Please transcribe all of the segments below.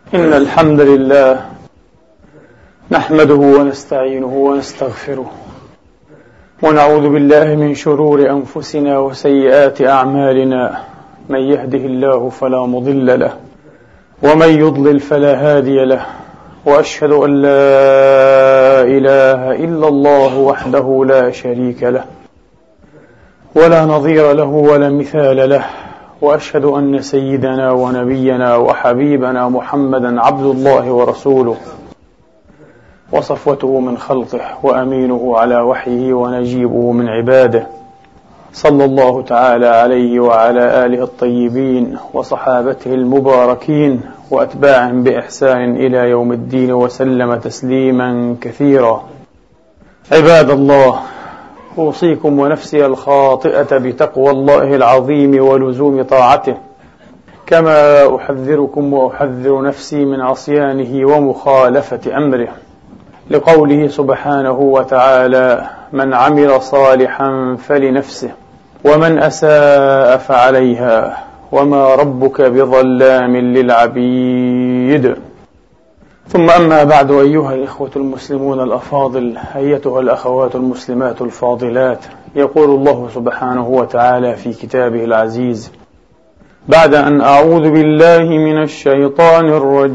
إن الحمد لله نحمده ونستعينه ونستغفره ونعوذ بالله من شرور أنفسنا وسيئات أعمالنا، من يهده الله فلا مضل له ومن يضلل فلا هادي له، وأشهد أن لا إله إلا الله وحده لا شريك له ولا نظير له ولا مثال له، وأشهد أن سيدنا ونبينا وحبيبنا محمدا عبد الله ورسوله وصفوته من خلقه وأمينه على وحيه ونجيبه من عباده، صلى الله تعالى عليه وعلى آله الطيبين وصحابته المباركين وأتباعهم بإحسان إلى يوم الدين، وسلم تسليما كثيرا. عباد الله، أوصيكم ونفسي الخاطئة بتقوى الله العظيم ولزوم طاعته، كما أحذركم وأحذر نفسي من عصيانه ومخالفة أمره، لقوله سبحانه وتعالى: من عمل صالحا فلنفسه ومن أساء فعليها وما ربك بظلام للعبيد. ثم أما بعد، أيها الإخوة المسلمون الأفاضل، أيتها الأخوات المسلمات الفاضلات، يقول الله سبحانه وتعالى في كتابه العزيز بعد أن أعوذ بالله من الشيطان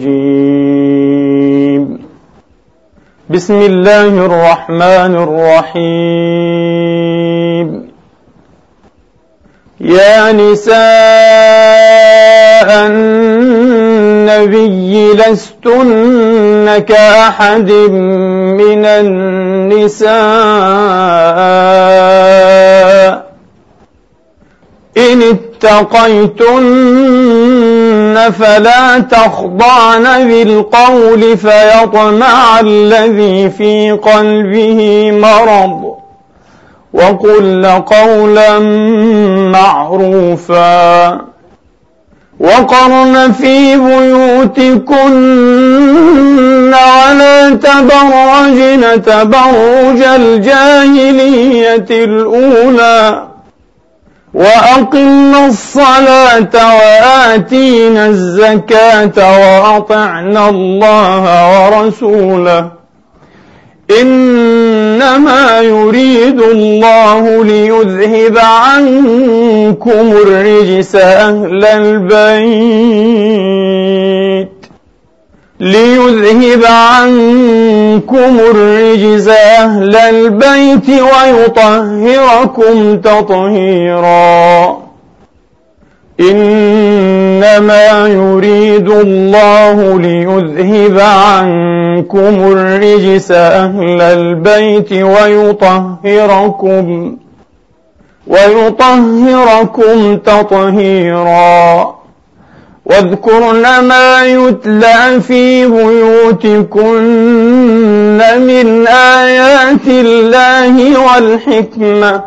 الرجيم: بسم الله الرحمن الرحيم: يا نساء النبي لستن كأحد من النساء إن اتقيتن فلا تخضعن بالقول فيطمع الذي في قلبه مرض، وقلن قولا معروفا، وقرن في بيوتكن ولا تبرجن تبرج الجاهلية الأولى، وأقمنا الصلاة وآتينا الزكاة وأطعنا الله ورسوله، إنما يريد الله ليذهب عنكم الرجس أهل البيت ويطهركم تطهيرا. إنما يريد الله ليذهب عنكم الرجس أهل البيت ويطهركم تطهيرا. واذكرن ما يتلى في بيوتكن من آيات الله والحكمة،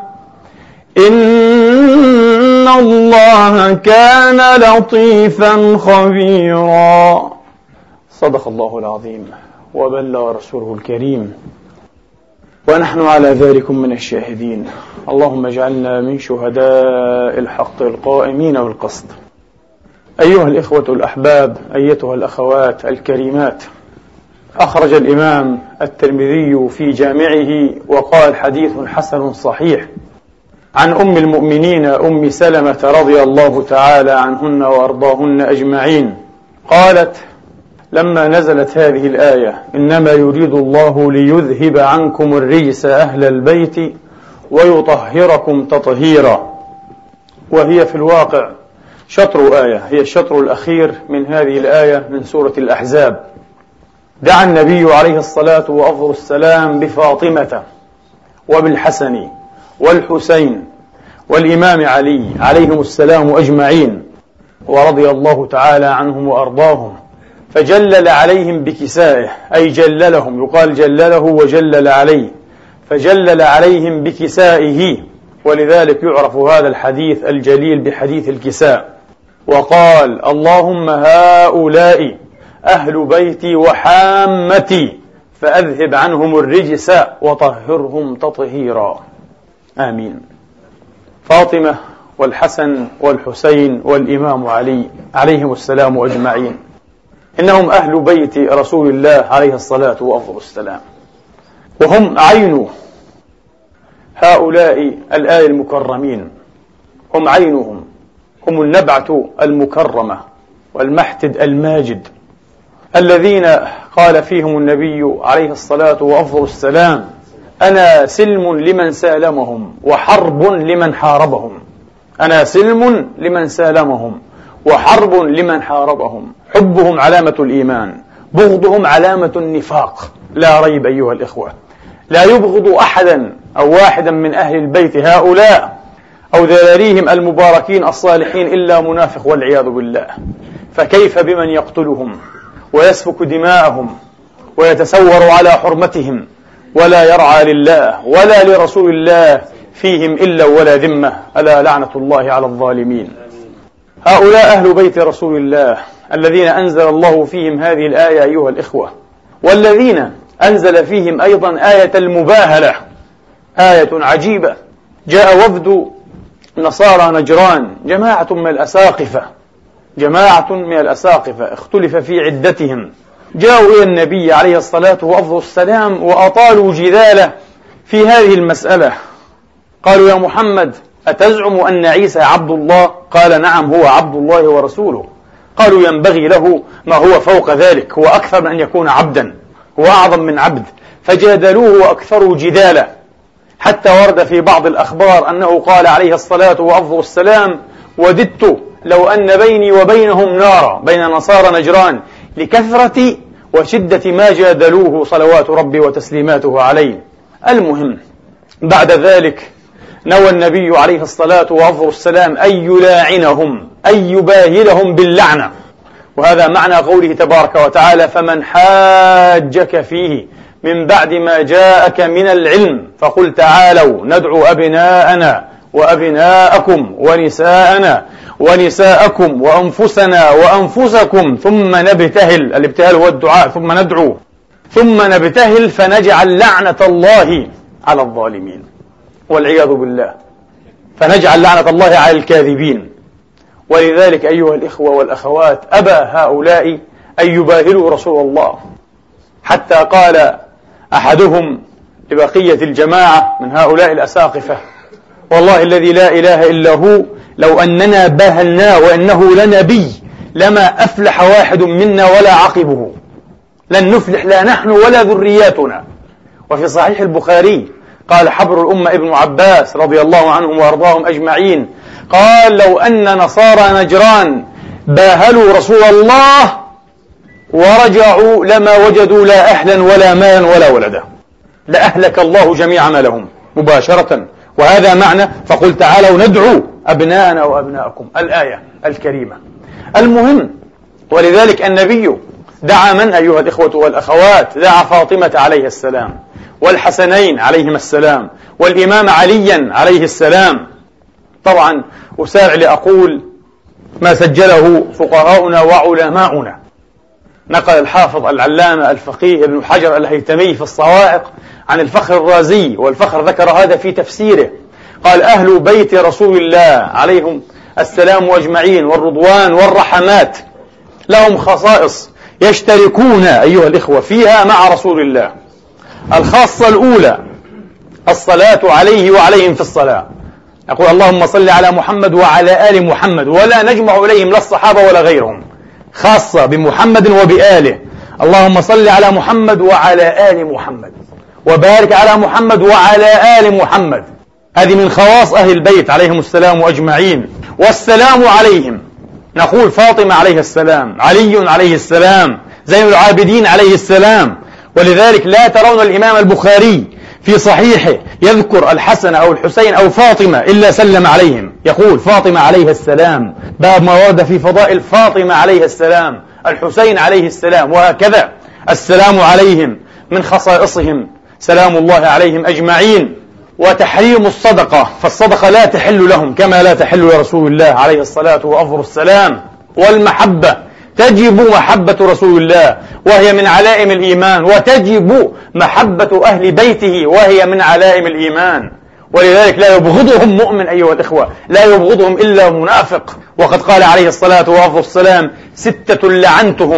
إن الله كان لطيفا خبيرا. صدق الله العظيم وبلغ رسوله الكريم، ونحن على ذلك من الشاهدين. اللهم اجعلنا من شهداء الحق القائمين بالقسط. أيها الإخوة الأحباب، أيتها الأخوات الكريمات، أخرج الإمام الترمذي في جامعه وقال: حديث حسن صحيح، عن أم المؤمنين أم سلمة رضي الله تعالى عنهن وأرضاهن أجمعين، قالت: لما نزلت هذه الآية: إنما يريد الله ليذهب عنكم الرجس أهل البيت ويطهركم تطهيرا، وهي في الواقع شطر آية، هي الشطر الأخير من هذه الآية من سورة الأحزاب. دعا النبي عليه الصلاة وأفضل السلام بفاطمة وبالحسن والحسين والإمام علي عليهم السلام أجمعين، ورضي الله تعالى عنهم وأرضاهم، فجلل عليهم بكسائه، أي جللهم، يقال جلله وجلل عليه، فجلل عليهم بكسائه، ولذلك يعرف هذا الحديث الجليل بحديث الكساء. وقال: اللهم هؤلاء أهل بيتي وحامتي فأذهب عنهم الرجس وطهرهم تطهيرا. آمين. فاطمة والحسن والحسين والإمام علي عليهم السلام أجمعين إنهم أهل بيت رسول الله عليه الصلاة وأفضل السلام، وهم عين هؤلاء الآل المكرمين، هم عينهم، هم النبعة المكرمة والمحتد الماجد الذين قال فيهم النبي عليه الصلاة وأفضل السلام: أنا سلم لمن سالمهم وحرب لمن حاربهم. أنا سلم لمن سالمهم وحرب لمن حاربهم. حبهم علامة الإيمان، بغضهم علامة النفاق. لا ريب أيها الإخوة، لا يبغض أحدا أو واحدا من أهل البيت هؤلاء أو ذراريهم المباركين الصالحين إلا منافق والعياذ بالله. فكيف بمن يقتلهم ويسفك دماءهم ويتسور على حرمتهم ولا يرعى لله ولا لرسول الله فيهم إلا ولا ذمة؟ ألا لعنة الله على الظالمين. هؤلاء أهل بيت رسول الله الذين أنزل الله فيهم هذه الآية أيها الإخوة، والذين أنزل فيهم أيضا آية المباهلة، آية عجيبة. جاء وفد نصارى نجران، جماعة من الأساقفة اختلف في عدتهم، جاءوا إلى النبي عليه الصلاة وأفضل السلام وأطالوا جداله في هذه المسألة. قالوا: يا محمد، أتزعم أن عيسى عبد الله؟ قال: نعم، هو عبد الله ورسوله. قالوا: ينبغي له ما هو فوق ذلك، هو أكثر من أن يكون عبدا، هو أعظم من عبد. فجادلوه وأكثروا جداله، حتى ورد في بعض الأخبار أنه قال عليه الصلاة وأفضل السلام: وددت لو أن بيني وبينهم نارا، بين نصارى نجران، لكثرة وشدة ما جادلوه صلوات ربي وتسليماته عليه. المهم، بعد ذلك نوى النبي عليه الصلاة وأفضل السلام أن يلاعنهم، أن يباهلهم باللعنة. وهذا معنى قوله تبارك وتعالى: فمن حاجك فيه من بعد ما جاءك من العلم فقل تعالوا ندعو أبناءنا وأبناءكم ونساءنا ونساءكم وأنفسنا وأنفسكم ثم نبتهل. الابتهال هو الدعاء، ثم ندعو، ثم نبتهل فنجعل لعنة الله على الظالمين والعياذ بالله، فنجعل لعنة الله على الكاذبين. ولذلك أيها الإخوة والأخوات، أبى هؤلاء أن يباهلوا رسول الله، حتى قال أحدهم لبقية الجماعة من هؤلاء الأساقفة: والله الذي لا إله إلا هو، لو أننا باهلناه وإنه لنبي لما أفلح واحد منا ولا عقبه، لن نفلح لا نحن ولا ذرياتنا. وفي صحيح البخاري قال حبر الأمة ابن عباس رضي الله عنهم وأرضاهم أجمعين، قال: لو أن نصارى نجران باهلوا رسول الله ورجعوا لما وجدوا لا أهلا ولا مالا ولا ولدا، لأهلك الله جميع ما لهم مباشرة. وهذا معنى فقل تعالوا ندعو أبناءنا وأبناءكم، الآية الكريمة. المهم، ولذلك النبي دعا من أيها الإخوة والأخوات؟ دعا فاطمة عليه السلام، والحسنين عليهما السلام، والإمام عليا عليه السلام. طبعا أسارع لأقول ما سجله فقهاؤنا وعلماؤنا. نقل الحافظ العلامة الفقيه ابن حجر الهيثمي في الصواعق عن الفخر الرازي، والفخر ذكر هذا في تفسيره، قال: أهل بيت رسول الله عليهم السلام أجمعين والرضوان والرحمات لهم خصائص يشتركون أيها الإخوة فيها مع رسول الله. الخاصة الأولى الصلاة عليه وعليهم في الصلاة، يقول: اللهم صل على محمد وعلى آل محمد، ولا نجمع إليهم لا الصحابة ولا غيرهم، خاصة بمحمد وبآله. اللهم صل على محمد وعلى آل محمد، وبارك على محمد وعلى آل محمد. هذه من خواص أهل البيت عليهم السلام أجمعين. والسلام عليهم نقول فاطمة عليه السلام، علي عليه السلام، زين العابدين عليه السلام. ولذلك لا ترون الإمام البخاري في صحيحه يذكر الحسن أو الحسين أو فاطمة إلا سلم عليهم، يقول فاطمة عليه السلام، باب ما ورد في فضائل فاطمة عليه السلام، الحسين عليه السلام، وهكذا. السلام عليهم من خصائصهم، سلام الله عليهم أجمعين. وتحريم الصدقة، فالصدقة لا تحل لهم كما لا تحل لرسول الله عليه الصلاة وأفضل السلام. والمحبة، تجب محبة رسول الله وهي من علائم الإيمان، وتجب محبة أهل بيته وهي من علائم الإيمان. ولذلك لا يبغضهم مؤمن أيها الإخوة، لا يبغضهم إلا منافق. وقد قال عليه الصلاة والسلام: 6 لعنتهم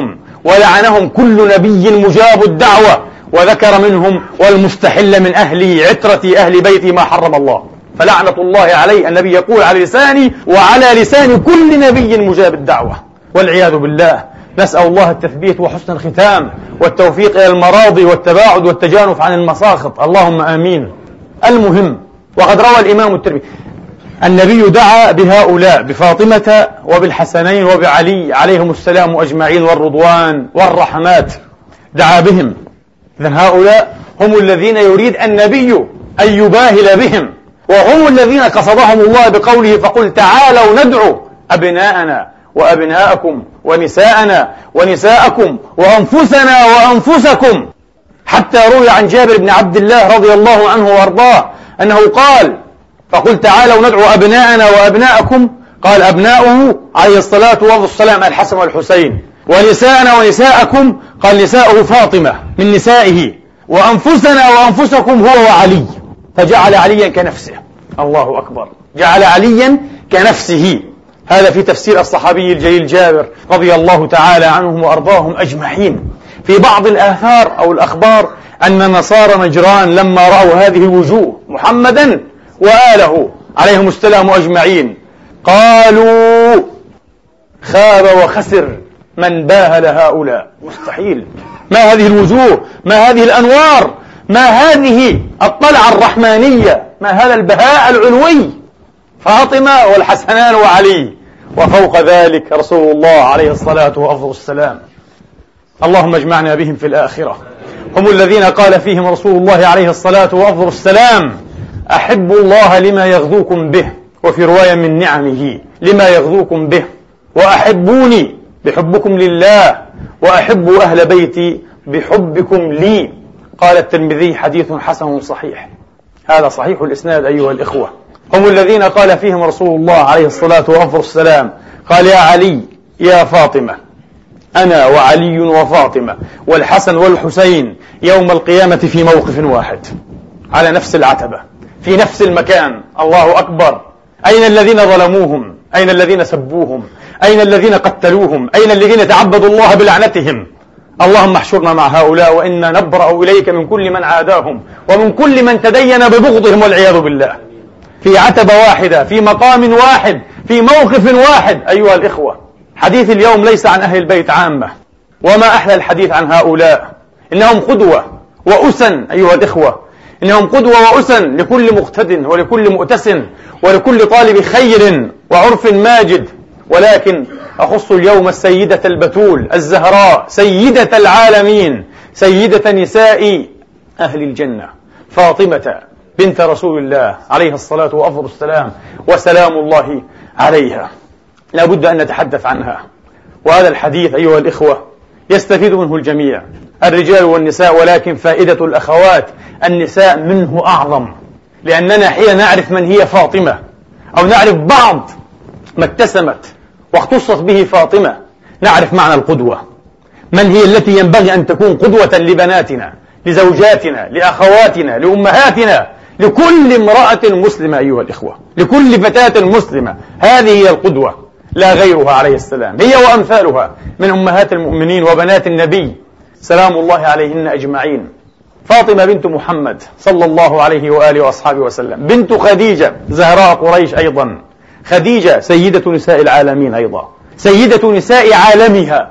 ولعنهم كل نبي مجاب الدعوة، وذكر منهم والمستحل من أهل عترة أهل بيتي ما حرم الله. فلعنة الله عليه، النبي يقول على لساني وعلى لسان كل نبي مجاب الدعوة، والعياذ بالله. نسأل الله التثبيت وحسن الختام والتوفيق إلى المراضي والتباعد والتجانف عن المساخط، اللهم آمين. المهم، وقد روى الإمام الترمذي النبي دعا بهؤلاء، بفاطمة وبالحسنين وبعلي عليهم السلام أجمعين والرضوان والرحمات، دعا بهم. إذن هؤلاء هم الذين يريد النبي أن يباهل بهم، وهم الذين قصدهم الله بقوله فقل تعالوا ندعو أبناءنا وأبناءكم ونساءنا ونساءكم وأنفسنا وأنفسكم. حتى روي عن جابر بن عبد الله رضي الله عنه وارضاه أنه قال فقل تعالوا ندعو أبناءنا وأبناءكم، قال أبناؤه عليه الصلاة والسلام الحسن والحسين، ونساءنا ونساءكم قال نساؤه فاطمة من نسائه، وأنفسنا وأنفسكم هو وعلي، فجعل عليا كنفسه. الله أكبر، جعل عليا كنفسه. هذا في تفسير الصحابي الجليل جابر رضي الله تعالى عنهم وأرضاهم أجمعين. في بعض الآثار أو الأخبار أن نصارى نجران لما رأوا هذه الوجوه محمدا وآله عليهم السلام أجمعين قالوا خاب وخسر من باهل هؤلاء. مستحيل، ما هذه الوجوه، ما هذه الأنوار، ما هذه الطلعة الرحمانية، ما هذا البهاء العلوي، فاطمة والحسنان وعلي، وفوق ذلك رسول الله عليه الصلاة والسلام. اللهم اجمعنا بهم في الآخرة. هم الذين قال فيهم رسول الله عليه الصلاة والسلام أحبوا الله لما يغذوكم به، وفي رواية من نعمه لما يغذوكم به، وأحبوني بحبكم لله، وأحبوا أهل بيتي بحبكم لي. قال الترمذي حديث حسن صحيح. هذا صحيح الإسناد أيها الإخوة. هم الذين قال فيهم رسول الله عليه الصلاة والسلام قال يا علي يا فاطمة، أنا وعلي وفاطمة والحسن والحسين يوم القيامة في موقف واحد، على نفس العتبة، في نفس المكان. الله أكبر. أين الذين ظلموهم؟ أين الذين سبوهم؟ أين الذين قتلوهم؟ أين الذين تعبدوا الله بلعنتهم؟ اللهم احشرنا مع هؤلاء، وإنا نبرأ إليك من كل من عاداهم ومن كل من تدين ببغضهم والعياذ بالله، في عتبة واحدة، في مقام واحد، في موقف واحد. أيها الإخوة، حديث اليوم ليس عن أهل البيت عامة، وما أحلى الحديث عن هؤلاء. إنهم قدوة وأسن أيها الإخوة، إنهم قدوة وأسن لكل مقتد ولكل مؤتسن ولكل طالب خير وعرف ماجد. ولكن أخص اليوم السيدة البتول الزهراء، سيدة العالمين، سيدة نساء أهل الجنة، فاطمة بنت رسول الله عليه الصلاة والسلام وسلام الله عليها. لا بد أن نتحدث عنها، وهذا الحديث أيها الإخوة يستفيد منه الجميع، الرجال والنساء، ولكن فائدة الأخوات النساء منه أعظم، لأننا حين نعرف من هي فاطمة أو نعرف بعض ما اتسمت واختصت به فاطمة، نعرف معنى القدوة. من هي التي ينبغي أن تكون قدوة لبناتنا، لزوجاتنا، لأخواتنا، لأمهاتنا، لكل امرأة مسلمة أيها الإخوة، لكل فتاة مسلمة. هذه هي القدوة لا غيرها عليه السلام، هي وأمثالها من أمهات المؤمنين وبنات النبي سلام الله عليهن أجمعين. فاطمة بنت محمد صلى الله عليه وآله وأصحابه وسلم، بنت خديجة زهراء قريش أيضا. خديجة سيدة نساء العالمين أيضا، سيدة نساء عالمها،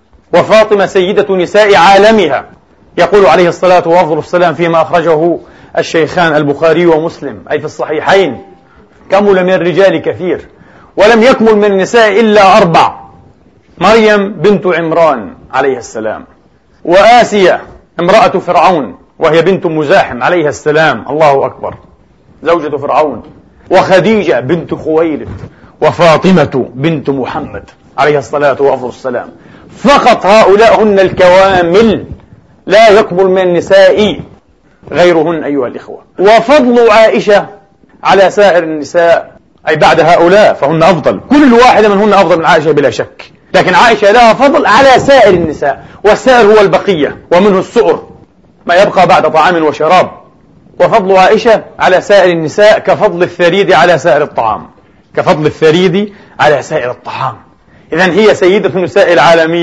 وفاطمة سيدة نساء عالمها. يقول عليه الصلاة والسلام فيما أخرجه الشيخان البخاري ومسلم أي في الصحيحين: كمل من الرجال كثير ولم يكمل من النساء إلا 4، مريم بنت عمران عليه السلام، وآسيا امرأة فرعون وهي بنت مزاحم عليها السلام، الله أكبر، زوجة فرعون، وخديجة بنت خويلد، وفاطمة بنت محمد عليه الصلاة والسلام. فقط هؤلاء هن الكوامل، لا يكمل من النساء غيرهن أيها الإخوة. وفضل عائشة على سائر النساء أي بعد هؤلاء فهن أفضل، كل واحدة منهن أفضل من عائشة بلا شك، لكن عائشة لها فضل على سائر النساء، والسائر هو البقية ومنه السؤر ما يبقى بعد طعام وشراب. وفضل عائشة على سائر النساء كفضل الثريد على سائر الطعام، كفضل الثريد على سائر الطعام. إذن هي سيدة نساء العالمين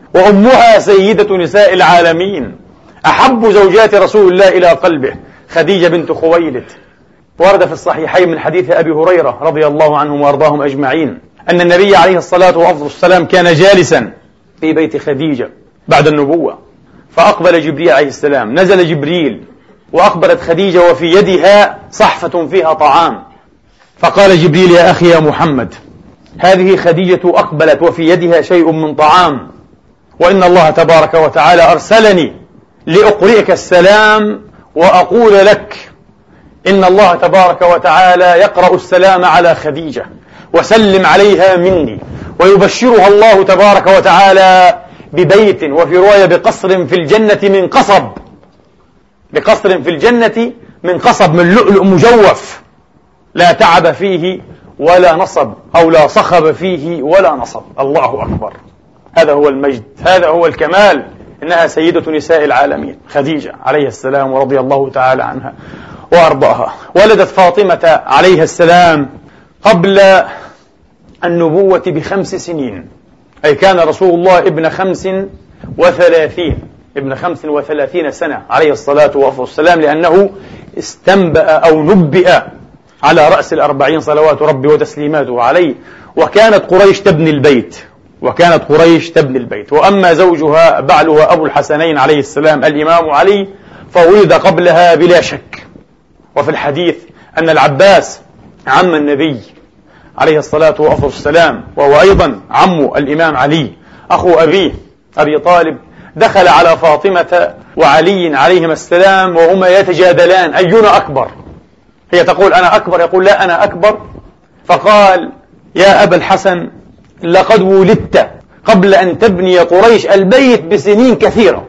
وأمها سيدة نساء العالمين، أحب زوجات رسول الله إلى قلبه خديجة بنت خويلد. ورد في الصحيحين من حديث أبي هريرة رضي الله عنهم وأرضاهم أجمعين أن النبي عليه الصلاة والسلام كان جالسا في بيت خديجة بعد النبوة، فأقبل جبريل عليه السلام، نزل جبريل وأقبلت خديجة وفي يدها صحفة فيها طعام، فقال جبريل: يا أخي يا محمد، هذه خديجة أقبلت وفي يدها شيء من طعام، وإن الله تبارك وتعالى أرسلني لأقرئك السلام وأقول لك إن الله تبارك وتعالى يقرأ السلام على خديجة وسلم عليها مني، ويبشرها الله تبارك وتعالى ببيت، وفي رواية بقصر في الجنة من قصب، بقصر في الجنة من قصب، من لؤلؤ مجوف، لا تعب فيه ولا نصب، أو لا صخب فيه ولا نصب. الله أكبر، هذا هو المجد، هذا هو الكمال. إنها سيدة نساء العالمين خديجة عليه السلام ورضي الله تعالى عنها وأرضاها. ولدت فاطمة عليه السلام قبل النبوة ب5 سنين، أي كان رسول الله ابن 35 سنة عليه الصلاة والسلام، لأنه استنبأ أو نبئ على رأس 40 صلوات ربي وتسليماته عليه. وكانت قريش تبني البيت، وأما زوجها بعلها أبو الحسنين عليه السلام الإمام علي فولد قبلها بلا شك. وفي الحديث أن العباس عم النبي عليه الصلاة والسلام، وهو أيضا عم الإمام علي أخو أبيه أبي طالب، دخل على فاطمة وعلي عليهما السلام وهما يتجادلان أينا أكبر. هي تقول أنا أكبر، يقول لا أنا أكبر. فقال: يا أبا الحسن، لقد ولدت قبل أن تبني قريش البيت بسنين كثيرة،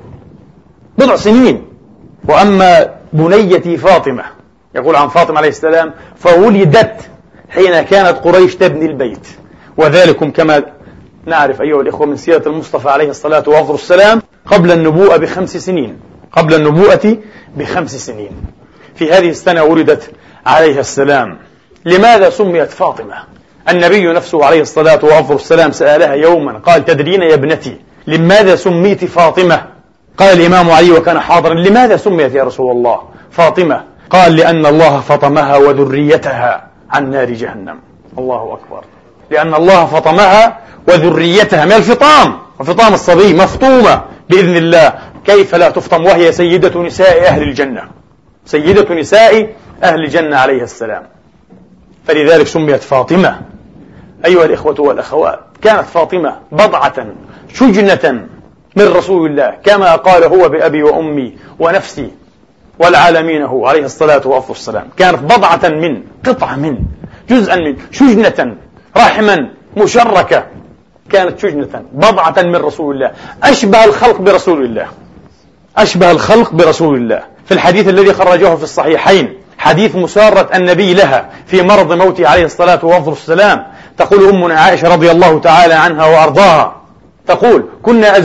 10 سنين. وأما بنيتي فاطمة، يقول عن فاطمة عليه السلام، فولدت حين كانت قريش تبني البيت. وذلكم كما نعرف أيها الإخوة من سيرة المصطفى عليه الصلاة والسلام قبل النبوءة ب5 سنين، قبل النبوءة ب5 سنين. في هذه السنة ولدت عليه السلام. لماذا سميت فاطمة؟ النبي نفسه عليه الصلاة والسلام سألها يوما قال: تدرين يا ابنتي لماذا سميت فاطمة؟ قال الإمام علي وكان حاضرا: لماذا سميت يا رسول الله فاطمة؟ قال: لأن الله فطمها وذريتها عن نار جهنم. الله أكبر، لأن الله فطمها وذريتها من الفطام، وفطام الصبي مفطومة بإذن الله، كيف لا تفطم وهي سيدة نساء أهل الجنة، سيدة نساء أهل الجنة عليه السلام. فلذلك سميت فاطمة. أيها الإخوة والأخوات، كانت فاطمة بضعة شجنة من رسول الله، كما قال هو بأبي وأمي ونفسي والعالمين هو عليه الصلاة والسلام. كانت بضعة من، قطعة من، جزءا من، شجنة، رحما مشركة، كانت شجنة بضعة من رسول الله، أشبه الخلق برسول الله، أشبه الخلق برسول الله. في الحديث الذي خرجه في الصحيحين، حديث مسارة النبي لها في مرض موته عليه الصلاة والسلام، تقول أمنا عائشة رضي الله تعالى عنها وأرضاها، تقول: كنا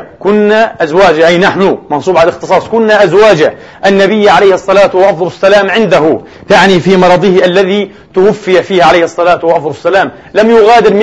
أزواج أي نحن منصوب على الاختصاص، كنا أزواج النبي عليه الصلاة والسلام عنده، تعني في مرضه الذي توفي فيه عليه الصلاة والسلام، لم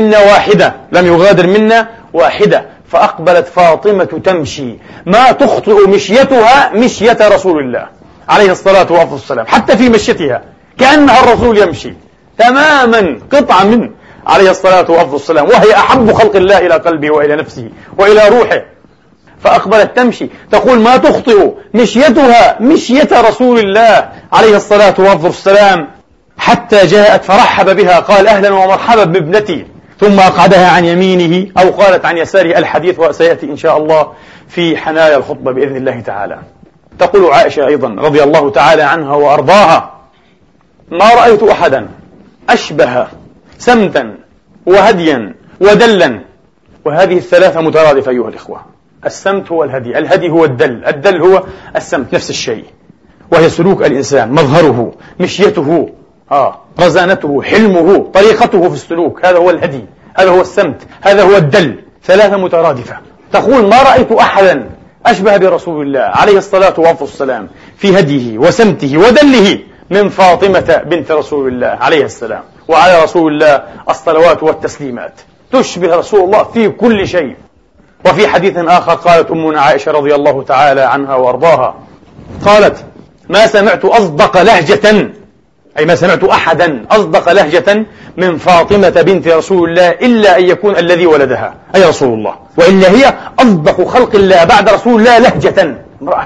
يغادر منا واحدة. فأقبلت فاطمة تمشي ما تخطئ مشيتها مشية رسول الله عليه الصلاة والسلام، حتى في مشيتها كأنها الرسول يمشي تماما، قطعة من عليه الصلاة والسلام، وهي أحب خلق الله إلى قلبه وإلى نفسه وإلى روحه. فأقبلت تمشي، تقول ما تخطئ مشيتها مشية رسول الله عليه الصلاة والسلام، حتى جاءت فرحب بها، قال: أهلا ومرحبا بابنتي، ثم أقعدها عن يمينه أو قالت عن يساره، الحديث وسيأتي إن شاء الله في حنايا الخطبة بإذن الله تعالى. تقول عائشة أيضا رضي الله تعالى عنها وأرضاها: ما رأيت أحدا أشبه سمتا وهديا ودلا. وهذه الثلاثة مترادفة أيها الإخوة، السمت هو الهدي، الهدي هو الدل هو السمت، نفس الشيء، وهي سلوك الإنسان، مظهره، مشيته، رزانته، حلمه، طريقته في السلوك، هذا هو الهدي، هذا هو السمت، هذا هو الدل، ثلاثة مترادفة. تقول: ما رأيت أحدا أشبه برسول الله عليه الصلاة والسلام في هديه وسمته ودله من فاطمة بنت رسول الله عليه السلام، وعلى رسول الله الصلوات والتسليمات. تشبه رسول الله في كل شيء، وفي حديث آخر قالت أمنا عائشة رضي الله تعالى عنها وأرضاها، قالت: ما سمعت أصدق لهجة، أي ما سمعت أحدا أصدق لهجة من فاطمة بنت رسول الله إلا أن يكون الذي ولدها أي رسول الله، وإلا هي أصدق خلق الله بعد رسول الله لهجة. امرأة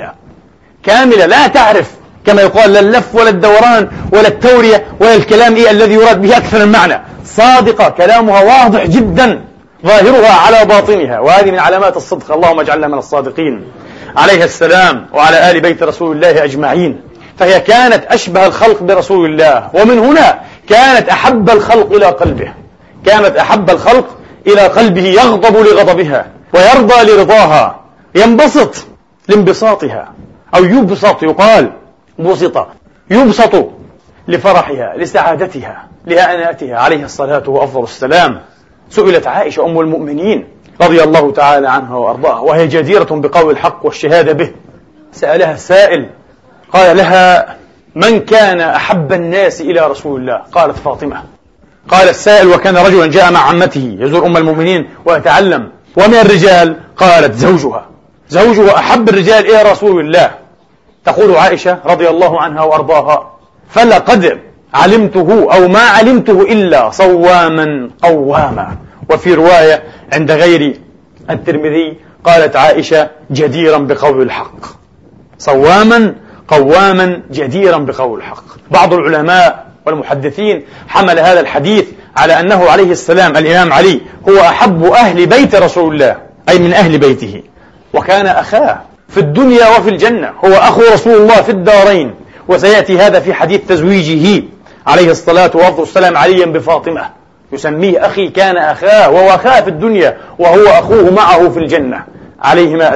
كاملة لا تعرف كما يقال لا اللف ولا الدوران ولا التورية ولا الكلام الذي يراد به أكثر من معنى، صادقة، كلامها واضح جدا، ظاهرها على باطنها، وهذه من علامات الصدق. اللهم اجعلنا من الصادقين عليه السلام وعلى آل بيت رسول الله أجمعين. فهي كانت أشبه الخلق برسول الله، ومن هنا كانت أحب الخلق إلى قلبه، كانت أحب الخلق إلى قلبه، يغضب لغضبها ويرضى لرضاها، ينبسط لانبساطها، أو يبسط، يقال بسط، يبسط لفرحها، لسعادتها، لهناتها عليه الصلاة وأفضل السلام. سئلت عائشة أم المؤمنين رضي الله تعالى عنها وأرضاها، وهي جديرة بقول الحق والشهادة به، سألها السائل قال لها: من كان أحب الناس إلى رسول الله؟ قالت: فاطمة. قال السائل: وكان رجلا جاء مع عمته يزور أم المؤمنين ويتعلم، ومن الرجال؟ قالت: زوجها أحب الرجال إلى رسول الله. تقول عائشة رضي الله عنها وأرضاها: فلقد علمته أو ما علمته إلا صواما قواما. وفي رواية عند غير الترمذي قالت عائشة: جديرا بقول الحق، صواما قواما جديرا بقول الحق. بعض العلماء والمحدثين حمل هذا الحديث على أنه عليه السلام الإمام علي هو أحب أهل بيت رسول الله، أي من أهل بيته، وكان أخاه في الدنيا وفي الجنة، هو أخو رسول الله في الدارين. وسيأتي هذا في حديث تزويجه عليه الصلاة والسلام عليا بفاطمة، يسميه أخي، كان أخاه، وهو أخاه في الدنيا وهو أخوه معه في الجنة عليهما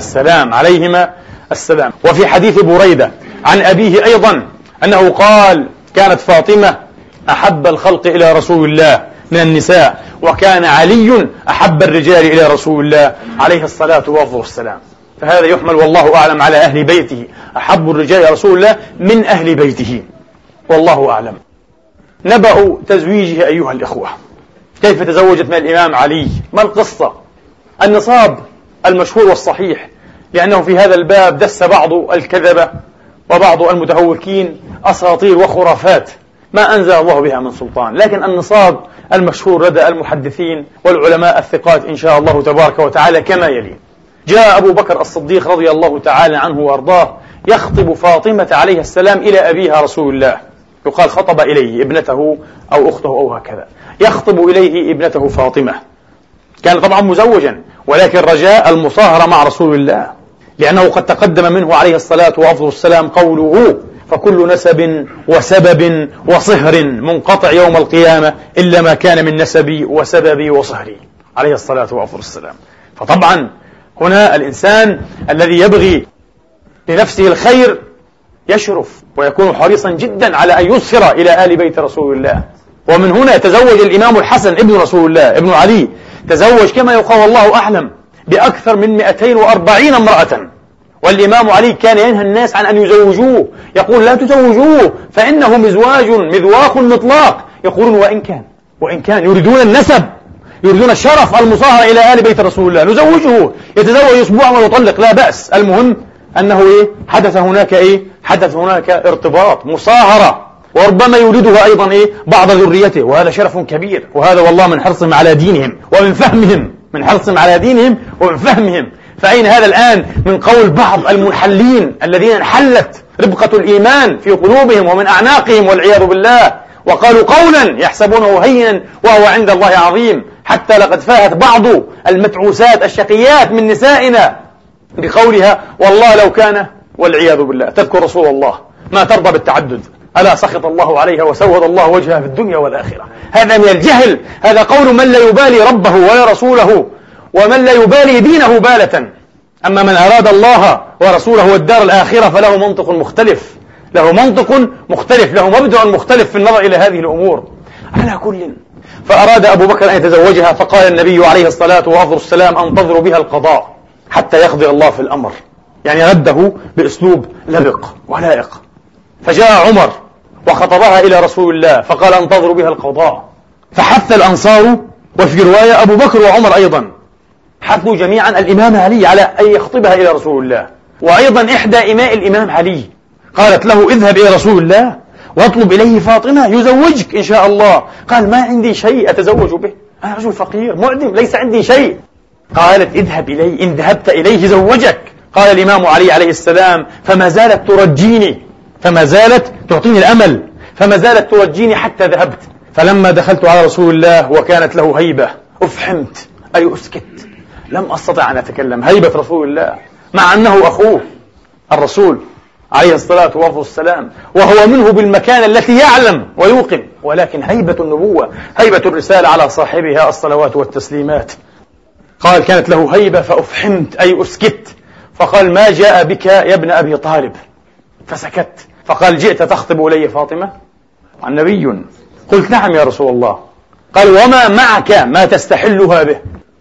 السلام. وفي حديث بريدة عن أبيه أيضا أنه قال: كانت فاطمة أحب الخلق إلى رسول الله من النساء، وكان علي أحب الرجال إلى رسول الله عليه الصلاة والسلام. فهذا يحمل والله أعلم على أهل بيته، أحب الرجال إلى رسول الله من أهل بيته، والله أعلم. نبأ تزويجه أيها الإخوة، كيف تزوجت من الإمام علي؟ ما القصة؟ النصاب المشهور والصحيح، لأنه في هذا الباب دس بعض الكذبة وبعض المتهوركين أساطير وخرافات ما أنزل الله بها من سلطان، لكن النصاب المشهور لدى المحدثين والعلماء الثقات إن شاء الله تبارك وتعالى كما يلي: جاء أبو بكر الصديق رضي الله تعالى عنه وأرضاه يخطب فاطمة عليه السلام إلى أبيها رسول الله، يقال خطب إليه ابنته أو أخته أو هكذا، يخطب إليه ابنته فاطمة. كان طبعا مزوجا، ولكن رجاء المصاهرة مع رسول الله، لأنه قد تقدم منه عليه الصلاة والسلام قوله: فكل نسب وسبب وصهر منقطع يوم القيامة إلا ما كان من نسبي وسببي وصهري عليه الصلاة والسلام. فطبعا هنا الإنسان الذي يبغي لنفسه الخير يشرف ويكون حريصا جدا على أن يسفر إلى آل بيت رسول الله. ومن هنا تزوج الإمام الحسن ابن رسول الله ابن علي، تزوج كما يقال والله أعلم بأكثر من 240 امرأة، والإمام علي كان ينهى الناس عن أن يزوجوه، يقول: لا تزوجوه فإنه مذواق مطلاق. يقولون: وإن كان يريدون النسب، يريدون الشرف، المصاهرة إلى آل بيت رسول الله، نزوجه، يتزوج أسبوعا ويطلق، لا بأس، المهم أنه حدث هناك ارتباط، مصاهرة، وربما يريدها أيضا بعض ذريته، وهذا شرف كبير، وهذا والله من حرصهم على دينهم ومن فهمهم، من حرصهم على دينهم ومن فهمهم. فأين هذا الآن من قول بعض المنحلين الذين انحلت ربقة الإيمان في قلوبهم ومن أعناقهم والعياذ بالله، وقالوا قولا يحسبونه هينا وهو عند الله عظيم، حتى لقد فاهت بعض المتعوسات الشقيات من نسائنا بقولها: والله لو كان، والعياذ بالله، تذكر رسول الله ما ترضى بالتعدد، ألا سخط الله عليها وسود الله وجهها في الدنيا والآخرة. هذا من الجهل، هذا قول من لا يبالي ربه ولا رسوله ومن لا يبالي دينه بالة. أما من أراد الله ورسوله والدار الآخرة فله منطق مختلف، له مبدأ مختلف في النظر إلى هذه الأمور. على كل، فأراد أبو بكر أن يتزوجها، فقال النبي عليه الصلاة والسلام: أنتظر بها القضاء حتى يقضي الله في الأمر، يعني رده بأسلوب لبق ولائق. فجاء عمر وخطبها إلى رسول الله فقال: أنتظر بها القضاء. فحث الأنصار، وفي رواية أبو بكر وعمر أيضا، حثوا جميعا الإمام علي على أن يخطبها إلى رسول الله. وأيضا إحدى إماء الإمام علي قالت له اذهب إلى رسول الله واطلب إليه فاطمة يزوجك إن شاء الله. قال ما عندي شيء أتزوج به، أنا رجل فقير معدم ليس عندي شيء. قالت اذهب إليه، إن ذهبت إليه زوجك. قال الإمام علي عليه السلام فما زالت ترجيني، فما زالت تعطيني الأمل، فما زالت ترجيني حتى ذهبت. فلما دخلت على رسول الله وكانت له هيبة أفحمت أي أسكت، لم أستطع أن أتكلم. هيبة رسول الله مع أنه أخوه الرسول عليه الصلاة والسلام، وهو منه بالمكانة التي يعلم ويوقن، ولكن هيبة النبوة، هيبة الرسالة على صاحبها الصلوات والتسليمات. قال كانت له هيبة فأفحمت أي أسكت. فقال ما جاء بك يا ابن أبي طالب؟ فسكت. فقال جئت تخطب إلي فاطمة؟ النبي. قلت نعم يا رسول الله. قال وما معك ما تستحلها به؟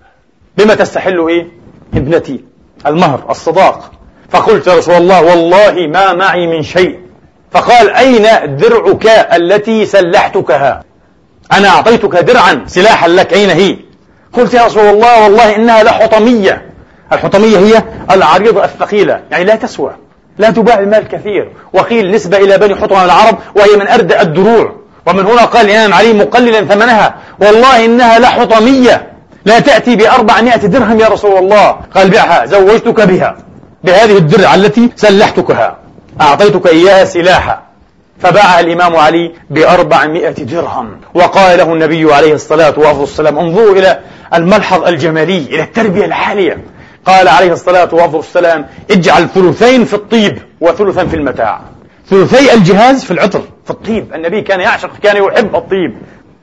بما تستحل إيه؟ ابنتي، المهر، الصداق. فقلت يا رسول الله والله ما معي من شيء. فقال أين درعك التي سلحتكها؟ أنا أعطيتك درعا سلاحا لك، أين هي؟ قلت يا رسول الله والله إنها لحطمية. الحطمية هي العريضة الثقيلة، يعني لا تسوى، لا تباع المال كثير، وقيل نسبة إلى بني حطمة العرب، وهي من أردأ الدروع. ومن هنا قال الإمام علي مقللا ثمنها والله إنها لحطمية لا تأتي ب400 درهم يا رسول الله. قال بعها، زوجتك بها، بهذه الدرع التي سلحتكها، أعطيتك إياها سلاحا. فباعها الإمام علي ب400 درهم. وقال له النبي عليه الصلاة والسلام انظروا إلى الملحظ الجمالي، إلى التربية العالية. قال عليه الصلاة والسلام اجعل ثلثين في الطيب وثلثا في المتاع. ثلثي الجهاز في العطر، في الطيب. النبي كان يعشق، كان يحب الطيب.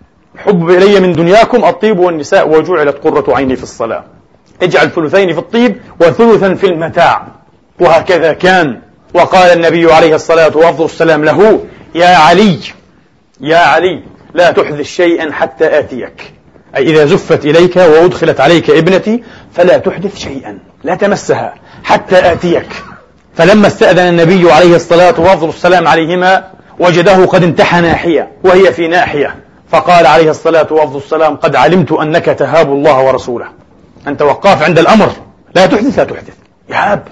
حب إلي من دنياكم الطيب والنساء وجعلت قرة عيني في الصلاة. اجعل ثلثين في الطيب وثلثا في المتاع. وهكذا كان. وقال النبي عليه الصلاة والسلام له يا علي، يا علي لا تحدث شيئا حتى آتيك، أي إذا زفت إليك وأدخلت عليك ابنتي فلا تحدث شيئا، لا تمسها حتى آتيك. فلما استأذن النبي عليه الصلاة والسلام عليهما وجده قد انتحى ناحية وهي في ناحية، فقال عليه الصلاة والسلام قد علمت أنك تهاب الله ورسوله، أنت وقاف عند الأمر، لا تحدث لا تحدث. يهاب،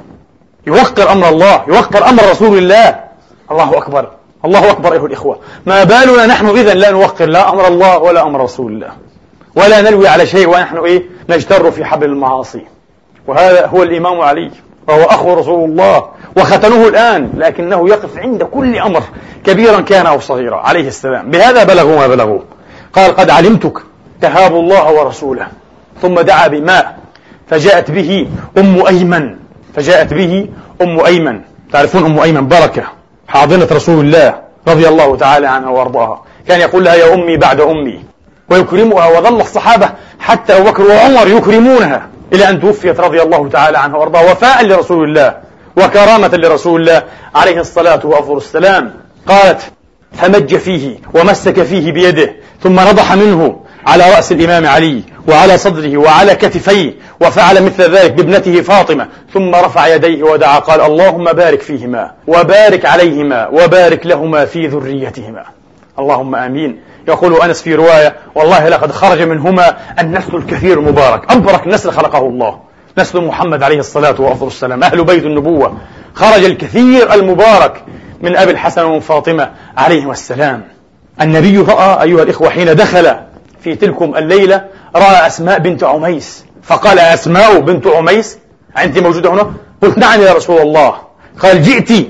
يوقر أمر الله، يوقر أمر رسول الله. الله أكبر، الله أكبر أيها الإخوة. ما بالنا نحن إذن لا نوقر لا أمر الله ولا أمر رسول الله، ولا نلوي على شيء ونحن نجتر في حبل المعاصي. وهذا هو الإمام علي، وهو أخو رسول الله وختنه الآن، لكنه يقف عند كل أمر كبيرا كان أو صغيرا عليه السلام. بهذا بلغوا ما بلغوا. قال قد علمتك تهاب الله ورسوله. ثم دعا بماء فجاءت به أم أيمن، فجاءت به أم أيمن. تعرفون أم أيمن بركة، حاضنة رسول الله رضي الله تعالى عنها وارضاها. كان يقول لها يا أمي بعد أمي ويكرمها، وظل الصحابة حتى أبو بكر وعمر يكرمونها إلى أن توفيت رضي الله تعالى عنها وارضاها، وفاء لرسول الله وكرامة لرسول الله عليه الصلاة والسلام. قالت فمج فيه ومسك فيه بيده، ثم نضح منه على رأس الإمام علي وعلى صدره وعلى كتفيه، وفعل مثل ذلك بابنته فاطمة، ثم رفع يديه ودعا قال اللهم بارك فيهما وبارك عليهما وبارك لهما في ذريتهما. اللهم آمين. يقول أنس في رواية والله لقد خرج منهما النسل الكثير المبارك، أبرك نسل خلقه الله، نسل محمد عليه الصلاة والسلام، أهل بيت النبوة. خرج الكثير المبارك من أبي الحسن ومن فاطمة عليهم السلام. النبي رأى أيها الإخوة حين دخل في تلكم الليلة، رأى أسماء بنت عميس، فقال أسماء بنت عميس أنت موجودة هنا؟ قلت نعم يا رسول الله. قال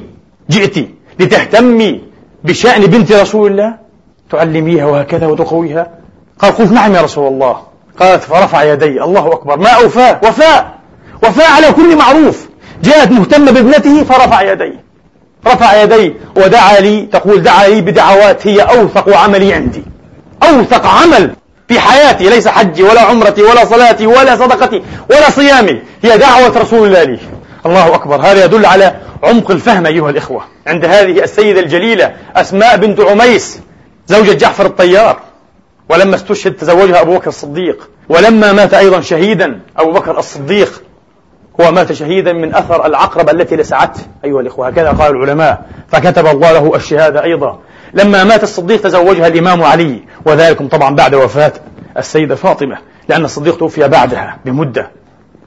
جئت لتهتمي بشأن بنت رسول الله، تعلميها وهكذا وتقويها؟ قال قلت نعم يا رسول الله. قالت فرفع يدي. الله أكبر، ما أوفاه، وفاء على كل معروف. جاءت مهتمة بابنته فرفع يدي، رفع يدي ودعا لي، تقول دعا لي بدعوات هي أوثق عملي عندي، أوثق عمل في حياتي، ليس حجي ولا عمرتي ولا صلاتي ولا صدقتي ولا صيامي، هي دعوة رسول الله لي. الله أكبر. هذا يدل على عمق الفهم أيها الإخوة عند هذه السيدة الجليلة أسماء بنت عميس، زوجة جعفر الطيار، ولما استشهد تزوجها أبو بكر الصديق، ولما مات أيضا شهيدا أبو بكر الصديق، هو مات شهيدا من أثر العقرب التي لسعته أيها الإخوة، هكذا قال العلماء، فكتب الله له الشهادة أيضا. لما مات الصديق تزوجها الإمام علي، وذلك طبعا بعد وفاة السيدة فاطمة، لأن الصديق توفي بعدها بمدة.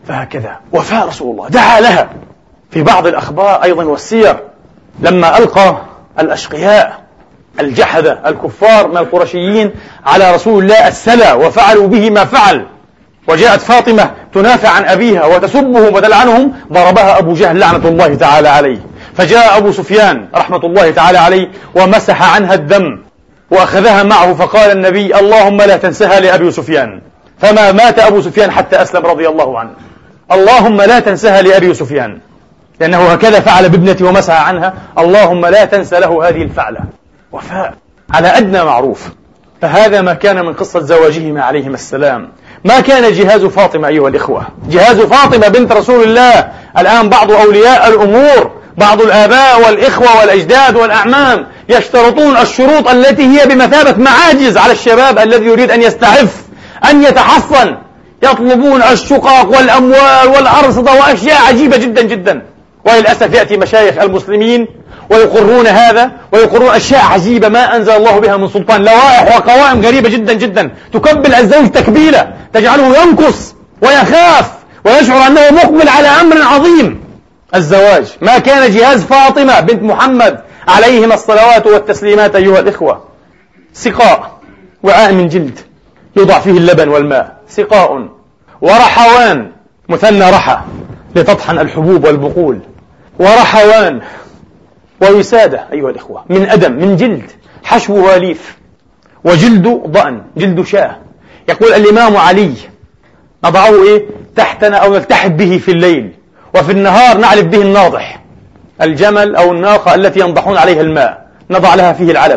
فهكذا وفاء رسول الله دعا لها. في بعض الأخبار أيضا والسير لما ألقى الأشقياء الجحدة الكفار من القرشيين على رسول الله السلى وفعلوا به ما فعل، وجاءت فاطمة تنافع عن أبيها وتسبهم وتلعنهم، ضربها أبو جهل لعنة الله تعالى عليه، فجاء أبو سفيان رحمة الله تعالى عليه ومسح عنها الدم وأخذها معه، فقال النبي اللهم لا تنسها لأبي سفيان، فما مات أبو سفيان حتى أسلم رضي الله عنه. اللهم لا تنسها لأبي سفيان، لأنه هكذا فعل بابنتي ومسح عنها، اللهم لا تنسى له هذه الفعلة. وفاء على أدنى معروف. فهذا ما كان من قصة زواجهما عليهما السلام. ما كان جهاز فاطمة أيها الإخوة، جهاز فاطمة بنت رسول الله. الآن بعض أولياء الأمور، بعض الآباء والإخوة والأجداد والأعمام يشترطون الشروط التي هي بمثابة معاجز على الشباب الذي يريد أن يستعف، أن يتحصن، يطلبون الشقق والأموال والأرصدة وأشياء عجيبة جدا جدا. وللأسف يأتي مشايخ المسلمين ويقرون هذا، ويقرون أشياء عجيبة ما أنزل الله بها من سلطان، لوائح وقوائم غريبة جدا جدا تكبل الزوج تكبيلة تجعله ينقص ويخاف ويشعر أنه مقبل على أمر عظيم، الزواج. ما كان جهاز فاطمة بنت محمد عليهما الصلوات والتسليمات أيها الإخوة سقاء، وعاء من جلد يوضع فيه اللبن والماء، سقاء، ورحوان مثنى رحى لتطحن الحبوب والبقول، ورحوان، ووسادة أيها الإخوة من أدم من جلد حشوها ليف، وجلد ضأن جلد شاه. يقول الإمام علي نضعه تحتنا أو نلتحف به في الليل، وفي النهار نعلف به الناضح، الجمل أو الناقة التي ينضحون عليها الماء نضع لها فيه العلف،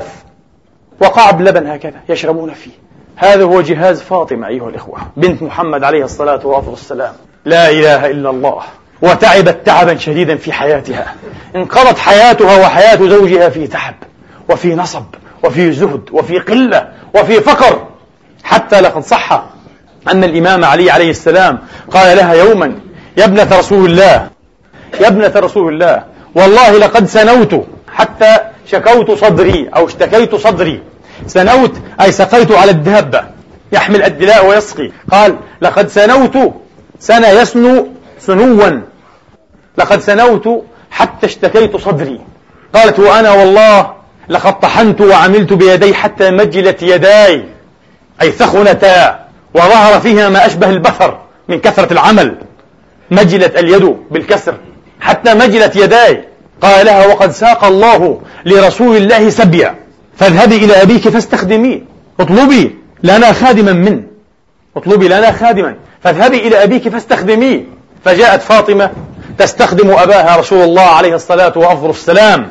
وقعب لبن هكذا يشربون فيه. هذا هو جهاز فاطمة أيها الإخوة بنت محمد عليه الصلاة والسلام. لا إله إلا الله. وتعبت تعبا شديدا في حياتها، انقضت حياتها وحياة زوجها في تعب وفي نصب وفي زهد وفي قلة وفي فقر، حتى لقد صح أن الإمام علي عليه السلام قال لها يوما يا ابنة رسول الله، يا ابنة رسول الله، والله لقد سنوت حتى شكوت صدري أو اشتكيت صدري. سنوت أي سقيت على الدابة يحمل الدلاء ويسقي. قال لقد سنوت، سنة يسنو سنوا، لقد سنوت حتى اشتكيت صدري. قالت وأنا والله لقد طحنت وعملت بيدي حتى مجلت يداي، أي ثخنتا وظهر فيها ما أشبه البثر من كثرة العمل، مجلت اليد بالكسر حتى مجلت يداي. قال لها وقد ساق الله لرسول الله سبيا، فاذهبي إلى أبيك فاستخدميه، اطلبي لنا خادما منه، اطلبي لنا خادما، فاذهبي إلى أبيك فاستخدميه. فجاءت فاطمة تستخدم أباها رسول الله عليه الصلاة والسلام،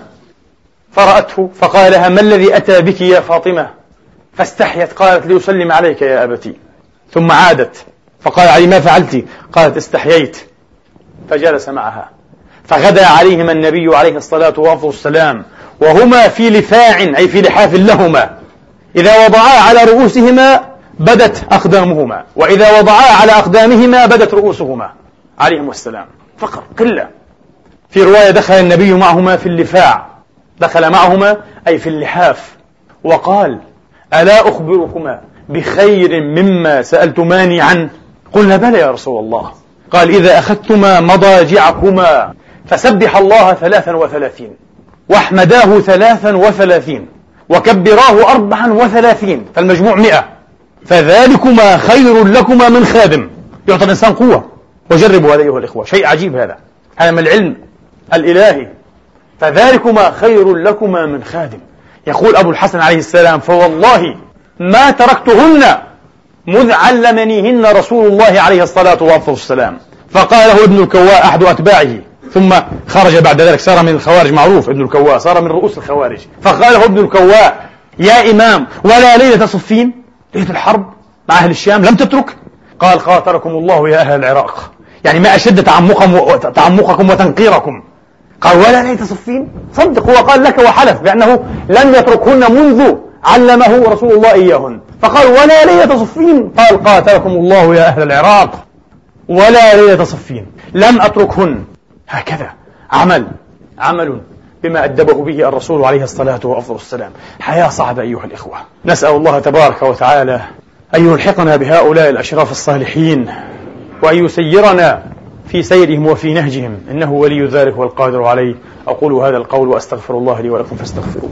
فرأته فقال لها ما الذي أتى بك يا فاطمة؟ فاستحيت قالت ليسلم عليك يا أبتي، ثم عادت فقال علي ما فعلت؟ قالت استحييت. فجلس معها، فغدا عليهما النبي عليه الصلاة والسلام وهما في لفاع أي في لحاف لهما، إذا وضعا على رؤوسهما بدت أقدامهما، وإذا وضعا على أقدامهما بدت رؤوسهما عليهم السلام. فقر قلة. في رواية دخل النبي معهما في اللفاع، دخل معهما أي في اللحاف، وقال ألا أخبركما بخير مما سألتماني عنه؟ قلنا بلى يا رسول الله. قال إذا أخذتما مضاجعكما فسبح الله 33 واحمداه 33 وكبراه 34، فالمجموع 100، فذلكما خير لكما من خادم. يعطى الإنسان قوة. وجربوا هذا أيها الإخوة، شيء عجيب هذا من العلم الإلهي. فذلكما خير لكما من خادم. يقول أبو الحسن عليه السلام فوالله ما تركتهن مذ علمنيهن رسول الله عليه الصلاة والسلام. فقال له ابن الكواء أحد أتباعه، ثم خرج بعد ذلك، صار من الخوارج، معروف ابن الكواء صار من رؤوس الخوارج. فقال له ابن الكواء يا إمام ولا ليلة صفين، ليلة الحرب مع أهل الشام لم تترك؟ قال قاتلكم الله يا أهل العراق، يعني ما أشد تعمقكم وتنقيركم. قال ولا ليلة صفين؟ صدق، هو قال لك وحلف بأنه لم يتركهن منذ علمه رسول الله إياهن. فقال ولا ليلة صفين؟ قال قاتلكم الله يا أهل العراق ولا ليلة صفين، لم أتركهن. هكذا عمل بما أدبه به الرسول عليه الصلاة والسلام. حياة صعبة أيها الإخوة. نسأل الله تبارك وتعالى أن يلحقنا بهؤلاء الأشراف الصالحين وأن يسيرنا في سيرهم وفي نهجهم، إنه ولي ذلك والقادر عليه. أقول هذا القول وأستغفر الله لي ولكم فاستغفروه.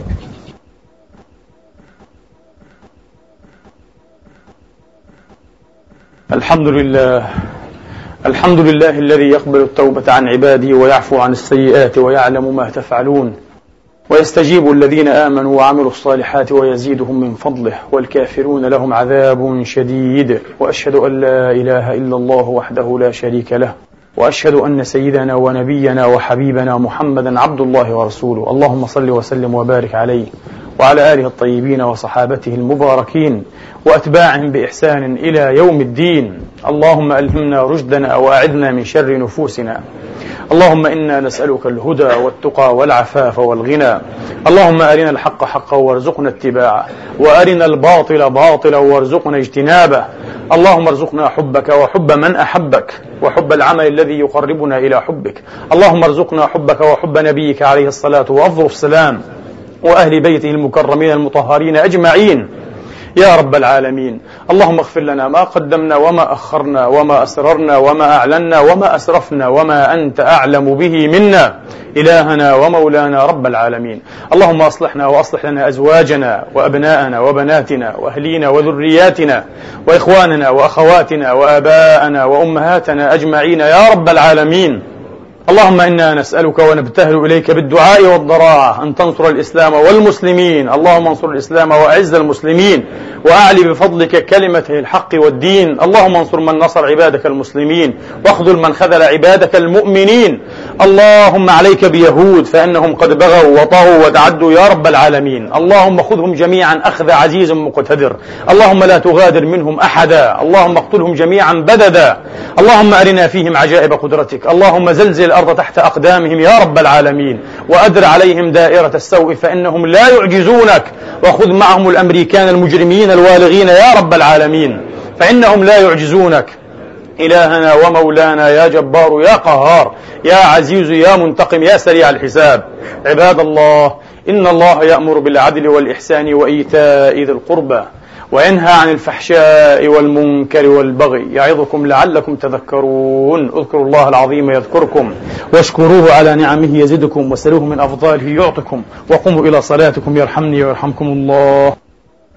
الحمد لله الذي يقبل التوبة عن عباده ويعفو عن السيئات ويعلم ما تفعلون، ويستجيب الذين آمنوا وعملوا الصالحات ويزيدهم من فضله، والكافرون لهم عذاب شديد. وأشهد أن لا إله إلا الله وحده لا شريك له، وأشهد أن سيدنا ونبينا وحبيبنا محمدا عبد الله ورسوله. اللهم صل وسلم وبارك عليه وعلى آله الطيبين وصحابته المباركين وأتباعهم بإحسان إلى يوم الدين. اللهم ألهمنا رشدنا وأعذنا من شر نفوسنا. اللهم إنا نسألك الهدى والتقى والعفاف والغنى. اللهم أرنا الحق حقا وارزقنا اتباعه، وأرنا الباطل باطلا وارزقنا اجتنابه. اللهم ارزقنا حبك وحب من أحبك، وحب العمل الذي يقربنا إلى حبك. اللهم ارزقنا حبك وحب نبيك عليه الصلاة وأفضل السلام، وأهل بيته المكرمين المطهرين أجمعين يا رب العالمين. اللهم اغفر لنا ما قدمنا وما أخرنا وما أسررنا وما أعلنا وما أسرفنا وما أنت أعلم به منا، إلهنا ومولانا رب العالمين. اللهم أصلحنا وأصلح لنا أزواجنا وأبناءنا وبناتنا وأهلينا وذرياتنا وإخواننا وأخواتنا وآباءنا وأمهاتنا أجمعين يا رب العالمين. اللهم إنا نسألك ونبتهل إليك بالدعاء والضراعة أن تنصر الإسلام والمسلمين. اللهم انصر الإسلام وأعز المسلمين، وأعلي بفضلك كلمته الحق والدين. اللهم انصر من نصر عبادك المسلمين، واخذل من خذل عبادك المؤمنين. اللهم عليك بيهود فإنهم قد بغوا وطغوا وتعدوا يا رب العالمين. اللهم خذهم جميعا أخذ عزيز مقتدر. اللهم لا تغادر منهم أحدا. اللهم اقتلهم جميعا بددا. اللهم أرنا فيهم عجائب قدرتك. اللهم زلزل الأرض تحت أقدامهم يا رب العالمين، وأدر عليهم دائرة السوء فإنهم لا يعجزونك. وخذ معهم الأمريكان المجرمين الوالغين يا رب العالمين، فإنهم لا يعجزونك. إلهنا ومولانا يا جبار يا قهار يا عزيز يا منتقم يا سريع الحساب. عباد الله، إن الله يأمر بالعدل والإحسان وإيتاء ذي القربى، وينهى عن الفحشاء والمنكر والبغي، يعظكم لعلكم تذكرون. اذكروا الله العظيم يذكركم، واشكروه على نعمه يزدكم، وسلوه من أفضاله يعطكم، وقوموا إلى صلاتكم يرحمني ويرحمكم الله.